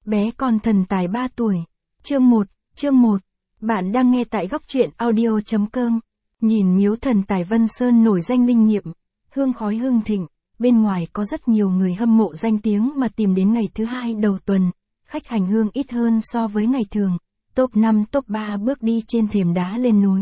Bé con thần tài 3 tuổi. Chương 1. Bạn đang nghe tại góc truyện audio.com. Nhìn miếu thần tài Vân Sơn nổi danh linh nghiệm, hương khói hưng thịnh, bên ngoài có rất nhiều người hâm mộ danh tiếng mà tìm đến ngày thứ hai đầu tuần, khách hành hương ít hơn so với ngày thường, top 5 top 3 bước đi trên thềm đá lên núi.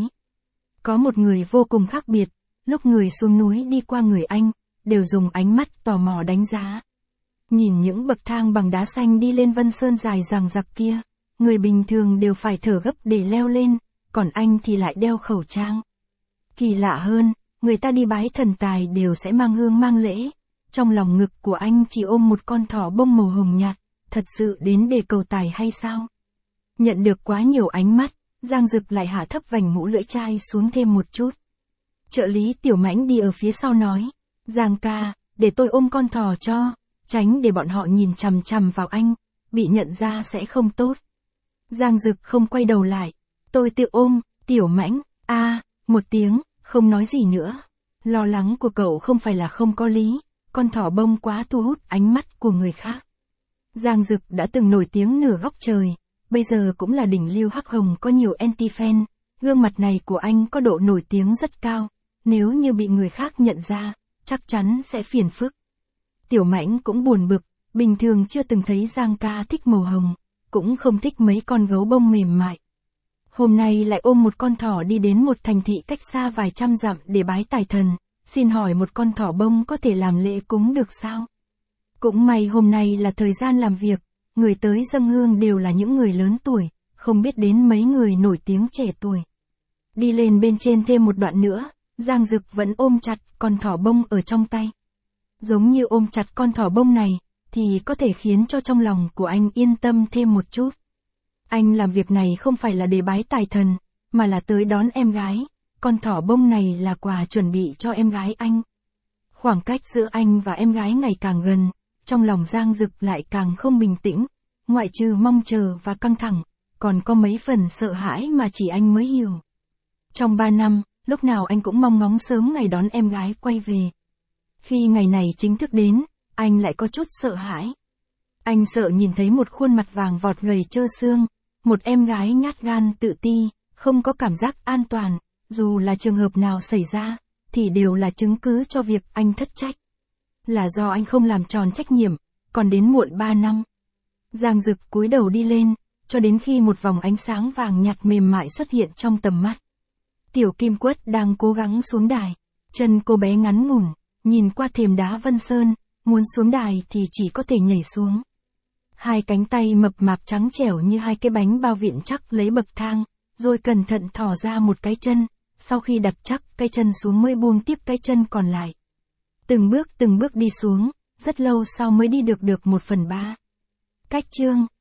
Có một người vô cùng khác biệt, lúc người xuống núi đi qua người anh, đều dùng ánh mắt tò mò đánh giá. Nhìn những bậc thang bằng đá xanh đi lên Vân Sơn dài dằng dặc kia, người bình thường đều phải thở gấp để leo lên, còn anh thì lại đeo khẩu trang. Kỳ lạ hơn, người ta đi bái thần tài đều sẽ mang hương mang lễ. Trong lòng ngực của anh chỉ ôm một con thỏ bông màu hồng nhạt, thật sự đến để cầu tài hay sao? Nhận được quá nhiều ánh mắt, Giang Dực lại hạ thấp vành mũ lưỡi chai xuống thêm một chút. Trợ lý Tiểu Mãnh đi ở phía sau nói, Giang ca, để tôi ôm con thỏ cho, tránh để bọn họ nhìn chằm chằm vào anh, bị nhận ra sẽ không tốt. Giang Dực không quay đầu lại, tôi tự ôm. Tiểu Mãnh, một tiếng, không nói gì nữa. Lo lắng của cậu không phải là không có lý, con thỏ bông quá thu hút ánh mắt của người khác. Giang Dực đã từng nổi tiếng nửa góc trời, bây giờ cũng là đỉnh lưu hắc hồng có nhiều anti-fan, gương mặt này của anh có độ nổi tiếng rất cao, nếu như bị người khác nhận ra, chắc chắn sẽ phiền phức. Tiểu Mãnh cũng buồn bực, bình thường chưa từng thấy Giang ca thích màu hồng, cũng không thích mấy con gấu bông mềm mại. Hôm nay lại ôm một con thỏ đi đến một thành thị cách xa vài trăm dặm để bái tài thần, xin hỏi một con thỏ bông có thể làm lễ cúng được sao? Cũng may hôm nay là thời gian làm việc, người tới dâng hương đều là những người lớn tuổi, không biết đến mấy người nổi tiếng trẻ tuổi. Đi lên bên trên thêm một đoạn nữa, Giang Dực vẫn ôm chặt con thỏ bông ở trong tay. Giống như ôm chặt con thỏ bông này, thì có thể khiến cho trong lòng của anh yên tâm thêm một chút. Anh làm việc này không phải là để bái tài thần, mà là tới đón em gái, con thỏ bông này là quà chuẩn bị cho em gái anh. Khoảng cách giữa anh và em gái ngày càng gần, trong lòng Giang Dực lại càng không bình tĩnh, ngoại trừ mong chờ và căng thẳng, còn có mấy phần sợ hãi mà chỉ anh mới hiểu. Trong 3 năm, lúc nào anh cũng mong ngóng sớm ngày đón em gái quay về. Khi ngày này chính thức đến, anh lại có chút sợ hãi. Anh sợ nhìn thấy một khuôn mặt vàng vọt gầy trơ xương, một em gái nhát gan tự ti, không có cảm giác an toàn, dù là trường hợp nào xảy ra, thì đều là chứng cứ cho việc anh thất trách. Là do anh không làm tròn trách nhiệm, còn đến muộn 3 năm. Giang Dực cúi đầu đi lên, cho đến khi một vòng ánh sáng vàng nhạt mềm mại xuất hiện trong tầm mắt. Tiểu Kim Quất đang cố gắng xuống đài, chân cô bé ngắn ngủn, nhìn qua thềm đá Vân Sơn, muốn xuống đài thì chỉ có thể nhảy xuống. Hai cánh tay mập mạp trắng trẻo như hai cái bánh bao vịn chắc lấy bậc thang, rồi cẩn thận thò ra một cái chân, sau khi đặt chắc cái chân xuống mới buông tiếp cái chân còn lại. Từng bước đi xuống, rất lâu sau mới đi được 1/3. Cách chương